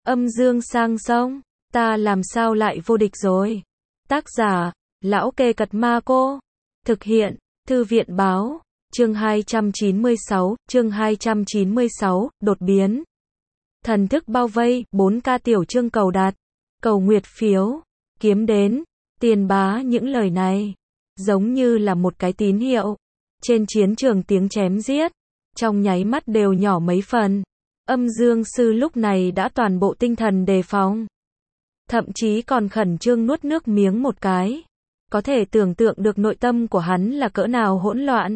Âm dương sang sông, ta làm sao lại vô địch rồi. Tác giả, Lão Kê Cật Ma Cô. Thực hiện, Thư viện Báo. Chương 296, đột biến. Thần thức bao vây, 4K tiểu chương cầu đạt. Cầu nguyệt phiếu, kiếm đến, tiền bá. Những lời này, giống như là một cái tín hiệu. Trên chiến trường tiếng chém giết, trong nháy mắt đều nhỏ mấy phần. Âm dương sư lúc này đã toàn bộ tinh thần đề phòng. Thậm chí còn khẩn trương nuốt nước miếng một cái. Có thể tưởng tượng được nội tâm của hắn là cỡ nào hỗn loạn.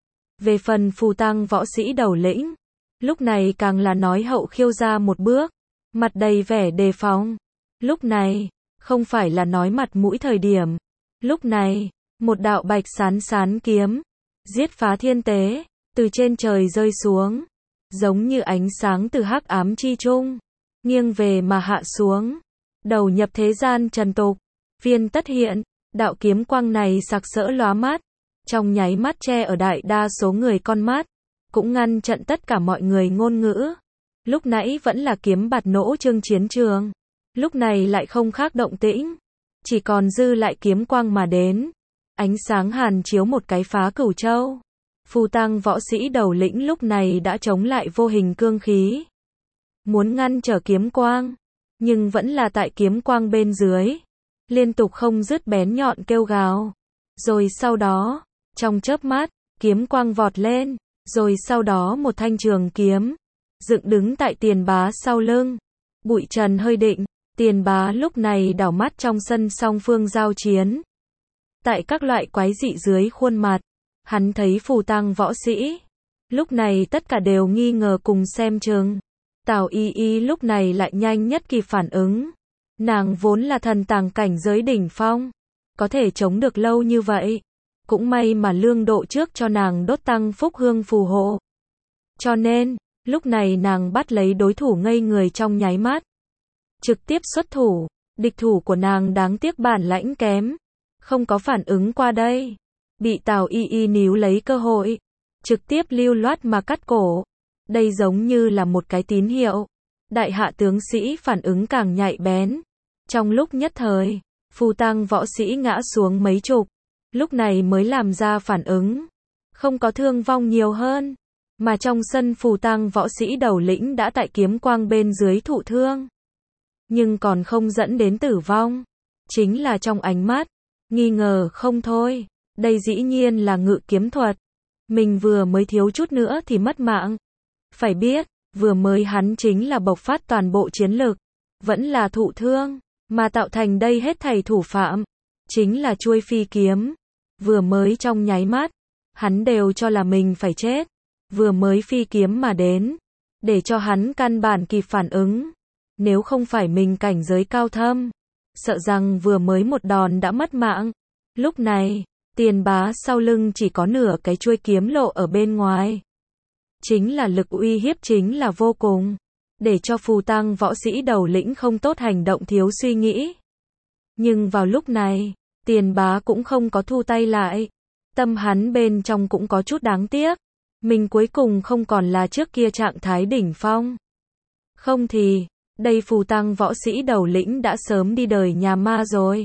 Về phần phù tăng võ sĩ đầu lĩnh, lúc này càng là nói hậu khiêu ra một bước, mặt đầy vẻ đề phòng. Lúc này, không phải là nói mặt mũi thời điểm. Lúc này, một đạo bạch sán kiếm, giết phá thiên tế, từ trên trời rơi xuống, giống như ánh sáng từ hắc ám chi trung, nghiêng về mà hạ xuống, đầu nhập thế gian trần tục, viên tất hiện. Đạo kiếm quang này sặc sỡ lóa mắt, trong nháy mắt che ở đại đa số người con mắt, cũng ngăn chặn tất cả mọi người ngôn ngữ. Lúc nãy vẫn là kiếm bạt nỗ trương chiến trường, lúc này lại không khác động tĩnh, chỉ còn dư lại kiếm quang mà đến. Ánh sáng hàn chiếu một cái phá cửu châu. Phù tăng võ sĩ đầu lĩnh lúc này đã chống lại vô hình cương khí, muốn ngăn trở kiếm quang, nhưng vẫn là tại kiếm quang bên dưới, liên tục không dứt bén nhọn kêu gào. Rồi sau đó, trong chớp mắt, kiếm quang vọt lên, rồi sau đó một thanh trường kiếm dựng đứng tại tiền bá sau lưng. Bụi trần hơi định, tiền bá lúc này đảo mắt trong sân song phương giao chiến. Tại các loại quái dị dưới khuôn mặt, hắn thấy phù tăng võ sĩ, lúc này tất cả đều nghi ngờ cùng xem chừng. Tào Y Y lúc này lại nhanh nhất kịp phản ứng. Nàng vốn là thần tàng cảnh giới đỉnh phong, có thể chống được lâu như vậy, cũng may mà lương độ trước cho nàng đốt tăng phúc hương phù hộ. Cho nên, lúc này nàng bắt lấy đối thủ ngây người trong nháy mắt, trực tiếp xuất thủ. Địch thủ của nàng đáng tiếc bản lãnh kém, không có phản ứng qua đây, bị Tào Y Y níu lấy cơ hội, trực tiếp lưu loát mà cắt cổ. Đây giống như là một cái tín hiệu. Đại hạ tướng sĩ phản ứng càng nhạy bén. Trong lúc nhất thời, phù tăng võ sĩ ngã xuống mấy chục, lúc này mới làm ra phản ứng. Không có thương vong nhiều hơn, mà trong sân phù tăng võ sĩ đầu lĩnh đã tại kiếm quang bên dưới thụ thương. Nhưng còn không dẫn đến tử vong, chính là trong ánh mắt nghi ngờ không thôi. Đây dĩ nhiên là ngự kiếm thuật, mình vừa mới thiếu chút nữa thì mất mạng. Phải biết, vừa mới hắn chính là bộc phát toàn bộ chiến lực, vẫn là thụ thương, mà tạo thành đây hết thảy thủ phạm, chính là chuôi phi kiếm. Vừa mới trong nháy mắt, hắn đều cho là mình phải chết. Vừa mới phi kiếm mà đến, để cho hắn căn bản kịp phản ứng. Nếu không phải mình cảnh giới cao thâm, sợ rằng vừa mới một đòn đã mất mạng. Lúc này, tiền bá sau lưng chỉ có nửa cái chuôi kiếm lộ ở bên ngoài. Chính là lực uy hiếp chính là vô cùng, để cho phù tăng võ sĩ đầu lĩnh không tốt hành động thiếu suy nghĩ. Nhưng vào lúc này, tiền bá cũng không có thu tay lại. Tâm hắn bên trong cũng có chút đáng tiếc. Mình cuối cùng không còn là trước kia trạng thái đỉnh phong. Không thì, đây phù tăng võ sĩ đầu lĩnh đã sớm đi đời nhà ma rồi.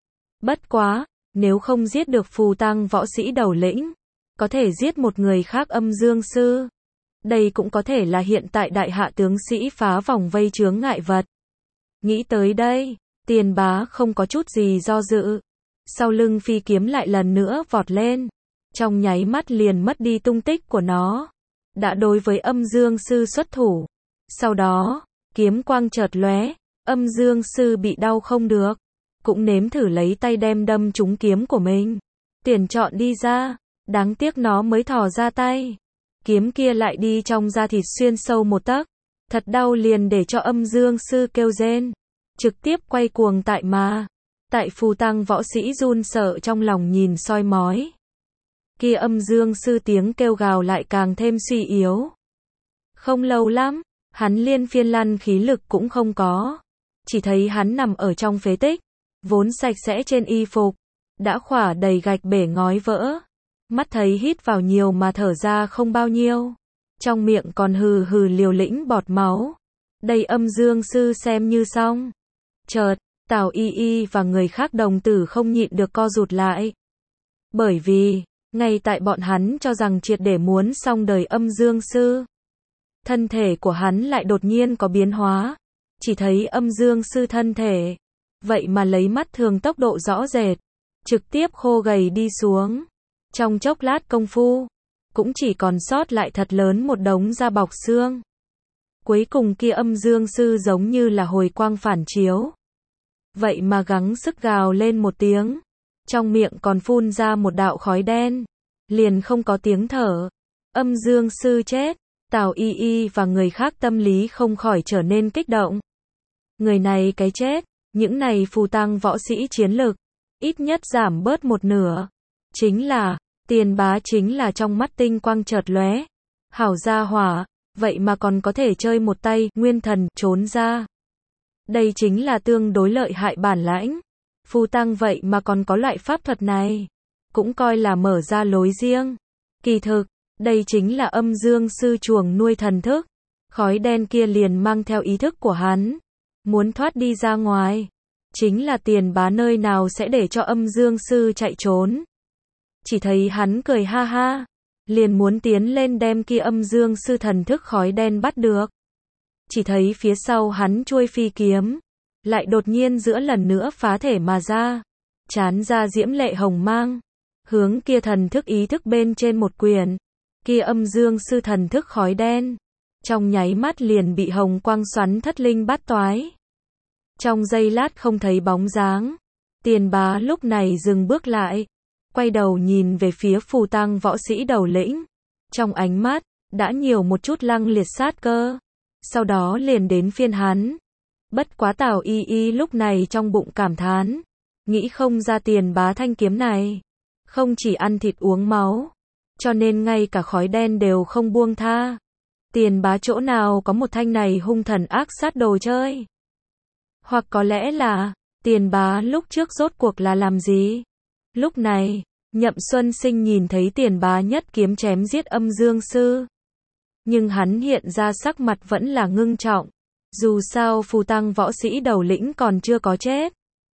Bất quá, nếu không giết được phù tăng võ sĩ đầu lĩnh, có thể giết một người khác âm dương sư. Đây cũng có thể là hiện tại đại hạ tướng sĩ phá vòng vây chướng ngại vật. Nghĩ tới đây, tiền bá không có chút gì do dự. Sau lưng phi kiếm lại lần nữa vọt lên. Trong nháy mắt liền mất đi tung tích của nó. Đã đối với âm dương sư xuất thủ. Sau đó, kiếm quang chợt lóe, âm dương sư bị đau không được. Cũng nếm thử lấy tay đem đâm trúng kiếm của mình. Tuyển chọn đi ra, đáng tiếc nó mới thò ra tay. Kiếm kia lại đi trong da thịt xuyên sâu một tấc. Thật đau liền để cho âm dương sư kêu rên. Trực tiếp quay cuồng tại mà. Tại phù tăng võ sĩ run sợ trong lòng nhìn soi mói. Kia âm dương sư tiếng kêu gào lại càng thêm suy yếu. Không lâu lắm, hắn liên phiên lăn khí lực cũng không có. Chỉ thấy hắn nằm ở trong phế tích, vốn sạch sẽ trên y phục, đã khỏa đầy gạch bể ngói vỡ. Mắt thấy hít vào nhiều mà thở ra không bao nhiêu. Trong miệng còn hừ hừ liều lĩnh bọt máu. Đây Âm Dương sư xem như xong. Chợt, Tào Y Y và người khác đồng tử không nhịn được co rụt lại. Bởi vì, ngay tại bọn hắn cho rằng triệt để muốn xong đời Âm Dương sư, thân thể của hắn lại đột nhiên có biến hóa. Chỉ thấy Âm Dương sư thân thể, vậy mà lấy mắt thường tốc độ rõ rệt, trực tiếp khô gầy đi xuống. Trong chốc lát công phu, cũng chỉ còn sót lại thật lớn một đống da bọc xương. Cuối cùng kia Âm Dương sư giống như là hồi quang phản chiếu. Vậy mà gắng sức gào lên một tiếng, trong miệng còn phun ra một đạo khói đen, liền không có tiếng thở. Âm Dương sư chết, Tào Y Y và người khác tâm lý không khỏi trở nên kích động. Người này cái chết, những này phù tăng võ sĩ chiến lực, ít nhất giảm bớt một nửa. Chính là, Tiền Bá chính là trong mắt tinh quang chợt lóe. Hảo gia hỏa, vậy mà còn có thể chơi một tay, nguyên thần, trốn ra. Đây chính là tương đối lợi hại bản lãnh. Phù tăng vậy mà còn có loại pháp thuật này. Cũng coi là mở ra lối riêng. Kỳ thực, đây chính là Âm Dương sư chuồng nuôi thần thức. Khói đen kia liền mang theo ý thức của hắn. Muốn thoát đi ra ngoài. Chính là Tiền Bá nơi nào sẽ để cho Âm Dương sư chạy trốn. Chỉ thấy hắn cười ha ha. Liền muốn tiến lên đem kia Âm Dương sư thần thức khói đen bắt được. Chỉ thấy phía sau hắn chuôi phi kiếm, lại đột nhiên giữa lần nữa phá thể mà ra, chán ra diễm lệ hồng mang, hướng kia thần thức ý thức bên trên một quyền, kia Âm Dương sư thần thức khói đen, trong nháy mắt liền bị hồng quang xoắn thất linh bát toái. Trong giây lát không thấy bóng dáng, Tiền Bá lúc này dừng bước lại, quay đầu nhìn về phía phù tăng võ sĩ đầu lĩnh, trong ánh mắt đã nhiều một chút lăng liệt sát cơ. Sau đó liền đến phiên hắn. Bất quá Tào Y Y lúc này trong bụng cảm thán, nghĩ không ra Tiền Bá thanh kiếm này, không chỉ ăn thịt uống máu, cho nên ngay cả khói đen đều không buông tha. Tiền Bá chỗ nào có một thanh này hung thần ác sát đồ chơi? Hoặc có lẽ là, Tiền Bá lúc trước rốt cuộc là làm gì? Lúc này, Nhậm Xuân Sinh nhìn thấy Tiền Bá nhất kiếm chém giết Âm Dương sư. Nhưng hắn hiện ra sắc mặt vẫn là ngưng trọng. Dù sao phù tăng võ sĩ đầu lĩnh còn chưa có chết.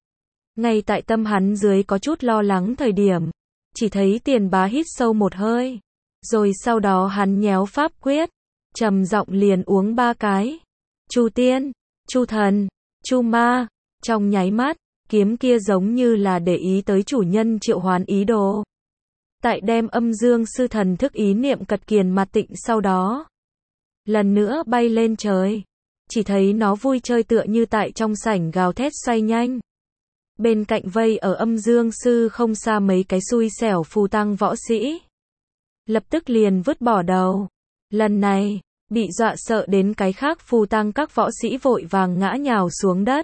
Ngay tại tâm hắn dưới có chút lo lắng thời điểm, chỉ thấy Tiền Bá hít sâu một hơi. Rồi sau đó hắn nhéo pháp quyết, trầm giọng liền uống 3 cái. Chu tiên, chu thần, chu ma. Trong nháy mắt, kiếm kia giống như là để ý tới chủ nhân triệu hoán ý đồ. Tại đem Âm Dương sư thần thức ý niệm cật kiền mặt tịnh sau đó, lần nữa bay lên trời. Chỉ thấy nó vui chơi tựa như tại trong sảnh gào thét xoay nhanh. Bên cạnh vây ở Âm Dương sư không xa mấy cái xui xẻo phù tăng võ sĩ. Lập tức liền vứt bỏ đầu. Lần này, bị dọa sợ đến cái khác phù tăng các võ sĩ vội vàng ngã nhào xuống đất.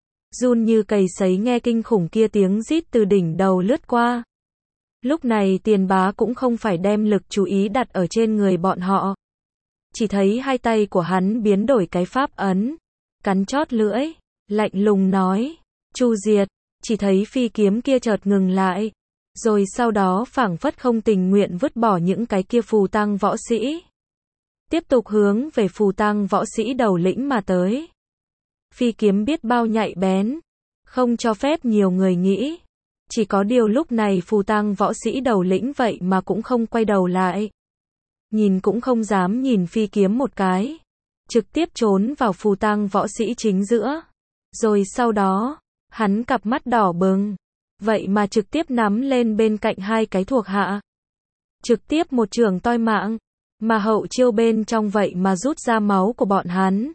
Run như cầy sấy nghe kinh khủng kia tiếng rít từ đỉnh đầu lướt qua. Lúc này Tiền Bá cũng không phải đem lực chú ý đặt ở trên người bọn họ. Chỉ thấy hai tay của hắn biến đổi cái pháp ấn, cắn chót lưỡi, lạnh lùng nói, Chu diệt. Chỉ thấy phi kiếm kia chợt ngừng lại, rồi sau đó phảng phất không tình nguyện vứt bỏ những cái kia phù tăng võ sĩ. Tiếp tục hướng về phù tăng võ sĩ đầu lĩnh mà tới. Phi kiếm biết bao nhạy bén, không cho phép nhiều người nghĩ. Chỉ có điều lúc này phù tăng võ sĩ đầu lĩnh vậy mà cũng không quay đầu lại. Nhìn cũng không dám nhìn phi kiếm một cái. Trực tiếp trốn vào phù tăng võ sĩ chính giữa. Rồi sau đó, hắn cặp mắt đỏ bừng. Vậy mà trực tiếp nắm lên bên cạnh hai cái thuộc hạ. Trực tiếp một chưởng toi mạng. Mà hậu chiêu bên trong vậy mà rút ra máu của bọn hắn.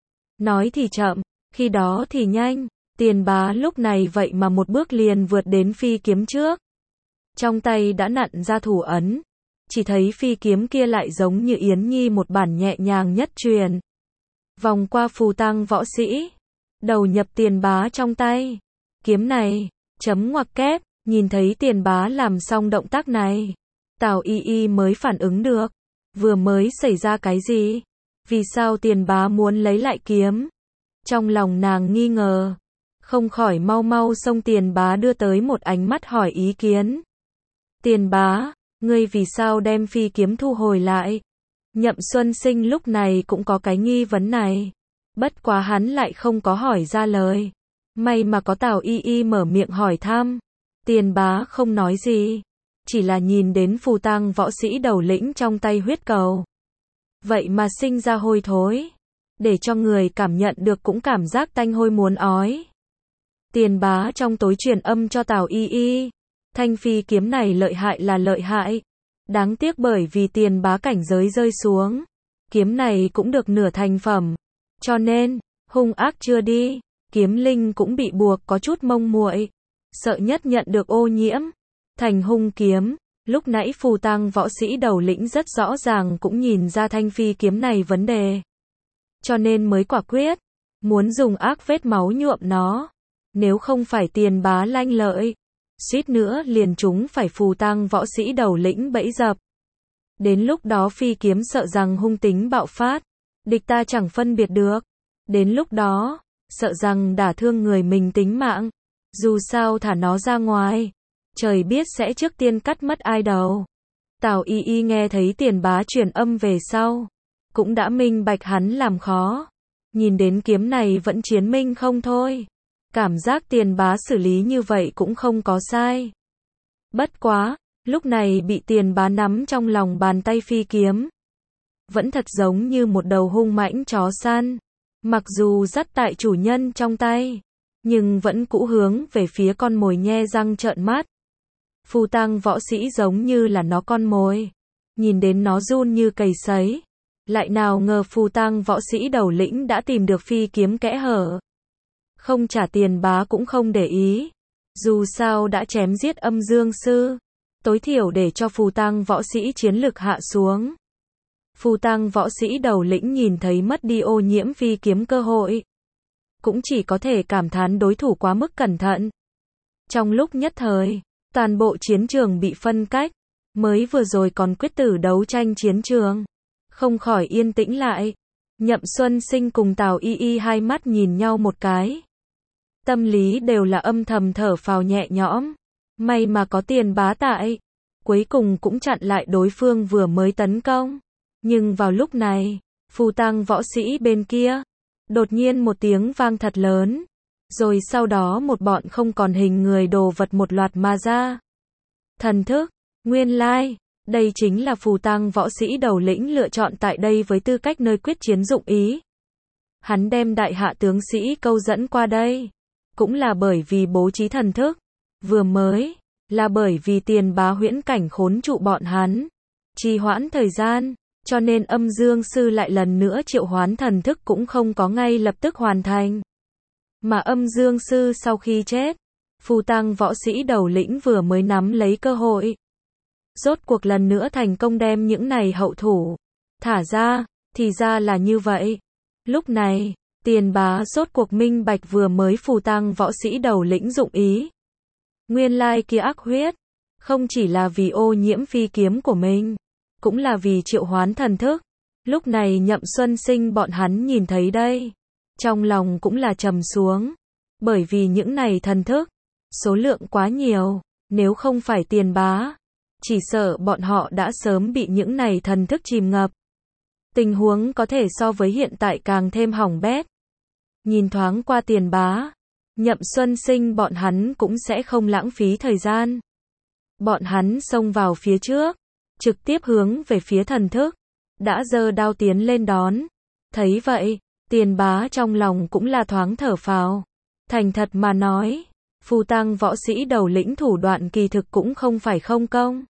Nói thì chậm, khi đó thì nhanh. Tiền Bá lúc này vậy mà một bước liền vượt đến phi kiếm trước. Trong tay đã nặn ra thủ ấn. Chỉ thấy phi kiếm kia lại giống như Yến Nhi một bản nhẹ nhàng nhất truyền. Vòng qua phù tăng võ sĩ. Đầu nhập Tiền Bá trong tay. Kiếm này, chấm ngoặc kép, nhìn thấy Tiền Bá làm xong động tác này. Tào Y Y mới phản ứng được. Vừa mới xảy ra cái gì? Vì sao Tiền Bá muốn lấy lại kiếm? Trong lòng nàng nghi ngờ. Không khỏi mau mau xông Tiền Bá đưa tới một ánh mắt hỏi ý kiến. Tiền Bá, ngươi vì sao đem phi kiếm thu hồi lại? Nhậm Xuân Sinh lúc này cũng có cái nghi vấn này. Bất quá hắn lại không có hỏi ra lời. May mà có Tào Y Y mở miệng hỏi thăm. Tiền bá không nói gì, chỉ là nhìn đến phù tang võ sĩ đầu lĩnh trong tay huyết cầu. Vậy mà sinh ra hôi thối, để cho người cảm nhận được cũng cảm giác tanh hôi muốn ói. Tiền bá trong tối truyền âm cho Tào Y Y, thanh phi kiếm này lợi hại là lợi hại. Đáng tiếc bởi vì tiền bá cảnh giới rơi xuống, kiếm này cũng được nửa thành phẩm. Cho nên, hung ác chưa đi, kiếm linh cũng bị buộc có chút mông muội, sợ nhất nhận được ô nhiễm, thành hung kiếm. Lúc nãy phù tang võ sĩ đầu lĩnh rất rõ ràng cũng nhìn ra thanh phi kiếm này vấn đề. Cho nên mới quả quyết, muốn dùng ác vết máu nhuộm nó. Nếu không phải tiền bá lanh lợi, suýt nữa liền chúng phải phù tang võ sĩ đầu lĩnh bẫy dập. Đến lúc đó phi kiếm sợ rằng hung tính bạo phát, địch ta chẳng phân biệt được. Đến lúc đó, sợ rằng đả thương người mình tính mạng. Dù sao thả nó ra ngoài, trời biết sẽ trước tiên cắt mất ai đầu. Tào Y Y nghe thấy tiền bá truyền âm về sau, cũng đã minh bạch hắn làm khó. Nhìn đến kiếm này vẫn chiến minh không thôi. Cảm giác tiền bá xử lý như vậy cũng không có sai. Bất quá, lúc này bị tiền bá nắm trong lòng bàn tay phi kiếm. Vẫn thật giống như một đầu hung mãnh chó săn. Mặc dù dắt tại chủ nhân trong tay, nhưng vẫn cũ hướng về phía con mồi nhe răng trợn mắt. Phù tang võ sĩ giống như là nó con mồi. Nhìn đến nó run như cầy sấy. Lại nào ngờ phù tang võ sĩ đầu lĩnh đã tìm được phi kiếm kẽ hở. Không trả tiền bá cũng không để ý. Dù sao đã chém giết âm dương sư, tối thiểu để cho phù tang võ sĩ chiến lực hạ xuống. Phù tang võ sĩ đầu lĩnh nhìn thấy mất đi ô nhiễm phi kiếm cơ hội, cũng chỉ có thể cảm thán đối thủ quá mức cẩn thận. Trong lúc nhất thời, toàn bộ chiến trường bị phân cách, mới vừa rồi còn quyết tử đấu tranh chiến trường, không khỏi yên tĩnh lại. Nhậm Xuân Sinh cùng Tào Y Y hai mắt nhìn nhau một cái. Tâm lý đều là âm thầm thở phào nhẹ nhõm. May mà có tiền bá tại, cuối cùng cũng chặn lại đối phương vừa mới tấn công. Nhưng vào lúc này, phù tang võ sĩ bên kia, đột nhiên một tiếng vang thật lớn. Rồi sau đó một bọn không còn hình người đồ vật một loạt mà ra. Thần thức, nguyên lai, đây chính là phù tang võ sĩ đầu lĩnh lựa chọn tại đây với tư cách nơi quyết chiến dụng ý. Hắn đem đại hạ tướng sĩ câu dẫn qua đây, cũng là bởi vì bố trí thần thức. Vừa mới, là bởi vì tiền bá huyễn cảnh khốn trụ bọn hắn, trì hoãn thời gian, cho nên âm dương sư lại lần nữa triệu hoán thần thức cũng không có ngay lập tức hoàn thành. Mà âm dương sư sau khi chết, phù tang võ sĩ đầu lĩnh vừa mới nắm lấy cơ hội, rốt cuộc lần nữa thành công đem những này hậu thủ thả ra. Thì ra là như vậy. Lúc này, tiền bá rốt cuộc minh bạch vừa mới phù tang võ sĩ đầu lĩnh dụng ý. Nguyên lai kia ác huyết, không chỉ là vì ô nhiễm phi kiếm của mình, cũng là vì triệu hoán thần thức. Lúc này Nhậm Xuân Sinh bọn hắn nhìn thấy đây, trong lòng cũng là trầm xuống. Bởi vì những này thần thức, số lượng quá nhiều, nếu không phải tiền bá, chỉ sợ bọn họ đã sớm bị những này thần thức chìm ngập. Tình huống có thể so với hiện tại càng thêm hỏng bét. Nhìn thoáng qua tiền bá, Nhậm Xuân Sinh bọn hắn cũng sẽ không lãng phí thời gian. Bọn hắn xông vào phía trước, trực tiếp hướng về phía thần thức, đã giơ đao tiến lên đón. Thấy vậy, tiền bá trong lòng cũng là thoáng thở phào. Thành thật mà nói, phù tang võ sĩ đầu lĩnh thủ đoạn kỳ thực cũng không phải không công.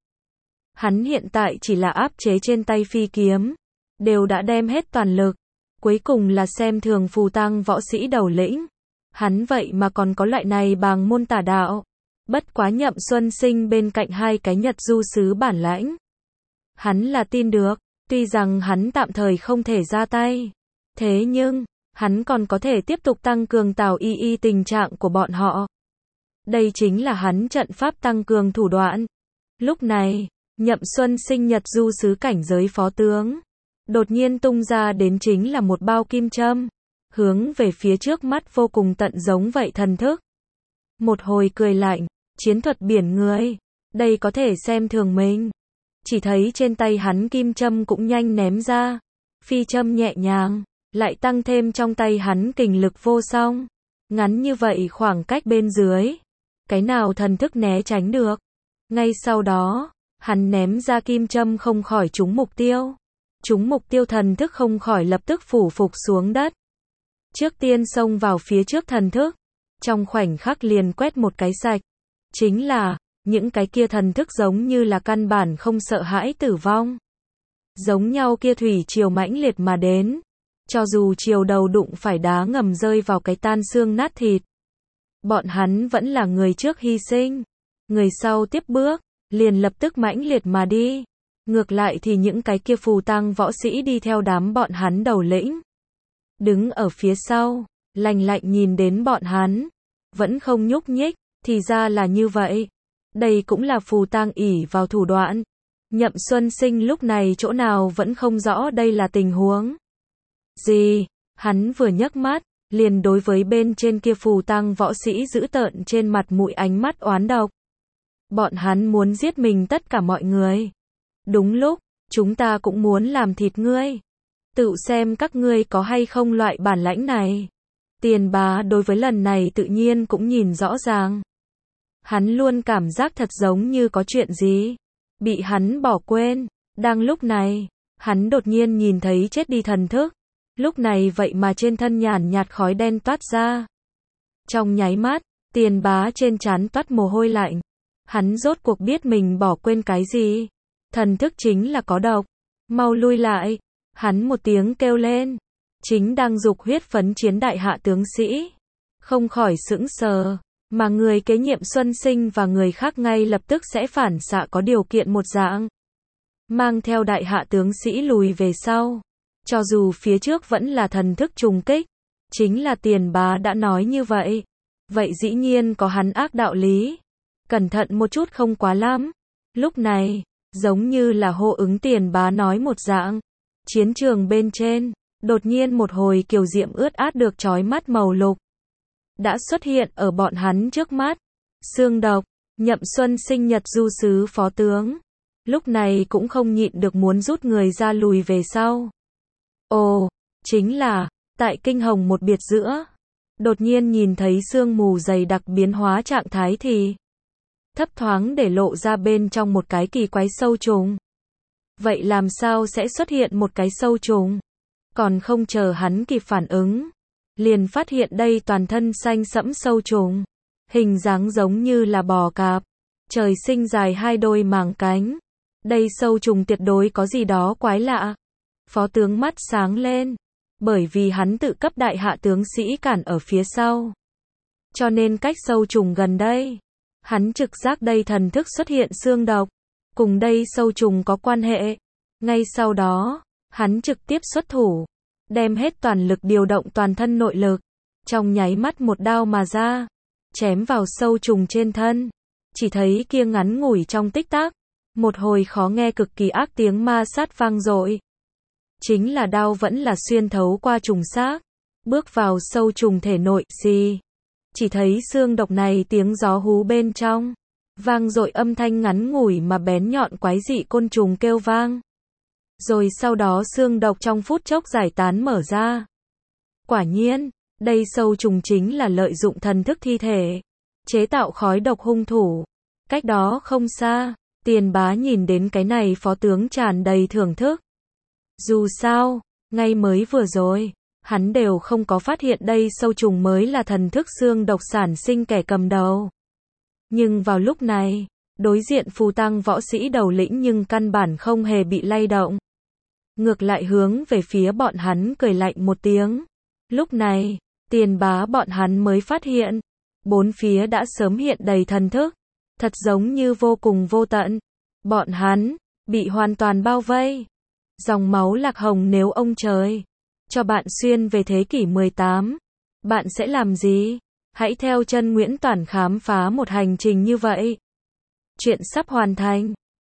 Hắn hiện tại chỉ là áp chế trên tay phi kiếm, đều đã đem hết toàn lực, cuối cùng là xem thường phù tang võ sĩ đầu lĩnh. Hắn vậy mà còn có loại này bàng môn tà đạo. Bất quá Nhậm Xuân Sinh bên cạnh hai cái Nhật du sứ bản lãnh, hắn là tin được, tuy rằng hắn tạm thời không thể ra tay, thế nhưng, hắn còn có thể tiếp tục tăng cường Tào Y Y tình trạng của bọn họ. Đây chính là hắn trận pháp tăng cường thủ đoạn. Lúc này, Nhậm Xuân Sinh Nhật du sứ cảnh giới phó tướng, đột nhiên tung ra đến chính là một bao kim châm, hướng về phía trước mắt vô cùng tận giống vậy thần thức. Một hồi cười lạnh, chiến thuật biển người, đây có thể xem thường mình. Chỉ thấy trên tay hắn kim châm cũng nhanh ném ra, phi châm nhẹ nhàng, lại tăng thêm trong tay hắn kình lực vô song. Ngắn như vậy khoảng cách bên dưới, cái nào thần thức né tránh được. Ngay sau đó, hắn ném ra kim châm không khỏi trúng mục tiêu. Trúng mục tiêu thần thức không khỏi lập tức phủ phục xuống đất. Trước tiên xông vào phía trước thần thức, trong khoảnh khắc liền quét một cái sạch. Chính là, những cái kia thần thức giống như là căn bản không sợ hãi tử vong. Giống nhau kia thủy triều mãnh liệt mà đến. Cho dù triều đầu đụng phải đá ngầm rơi vào cái tan xương nát thịt. Bọn hắn vẫn là người trước hy sinh. Người sau tiếp bước, liền lập tức mãnh liệt mà đi. Ngược lại thì những cái kia phù tang võ sĩ đi theo đám bọn hắn đầu lĩnh. Đứng ở phía sau, lạnh lạnh nhìn đến bọn hắn. Vẫn không nhúc nhích, thì ra là như vậy. Đây cũng là phù tang ỷ vào thủ đoạn. Nhậm Xuân Sinh lúc này chỗ nào vẫn không rõ đây là tình huống gì. Hắn vừa nhấc mắt, liền đối với bên trên kia phù tang võ sĩ giữ tợn trên mặt mũi ánh mắt oán độc. Bọn hắn muốn giết mình tất cả mọi người. Đúng lúc, chúng ta cũng muốn làm thịt ngươi. Tự xem các ngươi có hay không loại bản lãnh này. Tiền Bá đối với lần này tự nhiên cũng nhìn rõ ràng. Hắn luôn cảm giác thật giống như có chuyện gì bị hắn bỏ quên. Đang lúc này, hắn đột nhiên nhìn thấy chết đi thần thức. Lúc này vậy mà trên thân nhàn nhạt khói đen toát ra. Trong nháy mắt, Tiền Bá trên trán toát mồ hôi lạnh. Hắn rốt cuộc biết mình bỏ quên cái gì. Thần thức chính là có độc. Mau lui lại. Hắn một tiếng kêu lên. Chính đang dục huyết phấn chiến đại hạ tướng sĩ. Không khỏi sững sờ. Mà người kế nhiệm Xuân Sinh và người khác ngay lập tức sẽ phản xạ có điều kiện một dạng. Mang theo đại hạ tướng sĩ lùi về sau. Cho dù phía trước vẫn là thần thức trùng kích. Chính là Tiền Bá đã nói như vậy. Vậy dĩ nhiên có hắn ác đạo lý. Cẩn thận một chút không quá lắm. Lúc này, giống như là hô ứng Tiền Bá nói một dạng. Chiến trường bên trên, đột nhiên một hồi kiều diệm ướt át được chói mắt màu lục. Đã xuất hiện ở bọn hắn trước mắt. Xương độc, Nhậm Xuân Sinh Nhật Du sứ phó tướng. Lúc này cũng không nhịn được muốn rút người ra lùi về sau. Ồ, chính là, tại kinh hồng một biệt giữa. Đột nhiên nhìn thấy sương mù dày đặc biến hóa trạng thái thì thấp thoáng để lộ ra bên trong một cái kỳ quái sâu trùng. Vậy làm sao sẽ xuất hiện một cái sâu trùng? Còn không chờ hắn kịp phản ứng, liền phát hiện đây toàn thân xanh sẫm sâu trùng. Hình dáng giống như là bò cạp. Trời sinh dài hai đôi màng cánh. Đây sâu trùng tuyệt đối có gì đó quái lạ. Phó tướng mắt sáng lên. Bởi vì hắn tự cấp đại hạ tướng sĩ cản ở phía sau. Cho nên cách sâu trùng gần đây. Hắn trực giác đây thần thức xuất hiện xương độc. Cùng đây sâu trùng có quan hệ. Ngay sau đó, hắn trực tiếp xuất thủ. Đem hết toàn lực điều động toàn thân nội lực. Trong nháy mắt một đao mà ra. Chém vào sâu trùng trên thân. Chỉ thấy kia ngắn ngủi trong tích tắc. Một hồi khó nghe cực kỳ ác tiếng ma sát vang dội. Chính là đao vẫn là xuyên thấu qua trùng xác. Bước vào sâu trùng thể nội, xì. Chỉ thấy xương độc này tiếng gió hú bên trong. Vang dội âm thanh ngắn ngủi mà bén nhọn quái dị côn trùng kêu vang. Rồi sau đó xương độc trong phút chốc giải tán mở ra. Quả nhiên, đây sâu trùng chính là lợi dụng thần thức thi thể. Chế tạo khói độc hung thủ. Cách đó không xa, Tiền Bá nhìn đến cái này phó tướng tràn đầy thưởng thức. Dù sao, ngay mới vừa rồi, hắn đều không có phát hiện đây sâu trùng mới là thần thức xương độc sản sinh kẻ cầm đầu. Nhưng vào lúc này, đối diện phù tang võ sĩ đầu lĩnh nhưng căn bản không hề bị lay động. Ngược lại hướng về phía bọn hắn cười lạnh một tiếng. Lúc này, Tiền Bá bọn hắn mới phát hiện, bốn phía đã sớm hiện đầy thần thức, thật giống như vô cùng vô tận. Bọn hắn bị hoàn toàn bao vây. Dòng máu lạc hồng nếu ông trời cho bạn xuyên về thế kỷ 18, bạn sẽ làm gì? Hãy theo chân Nguyễn Toản khám phá một hành trình như vậy. Chuyện sắp hoàn thành.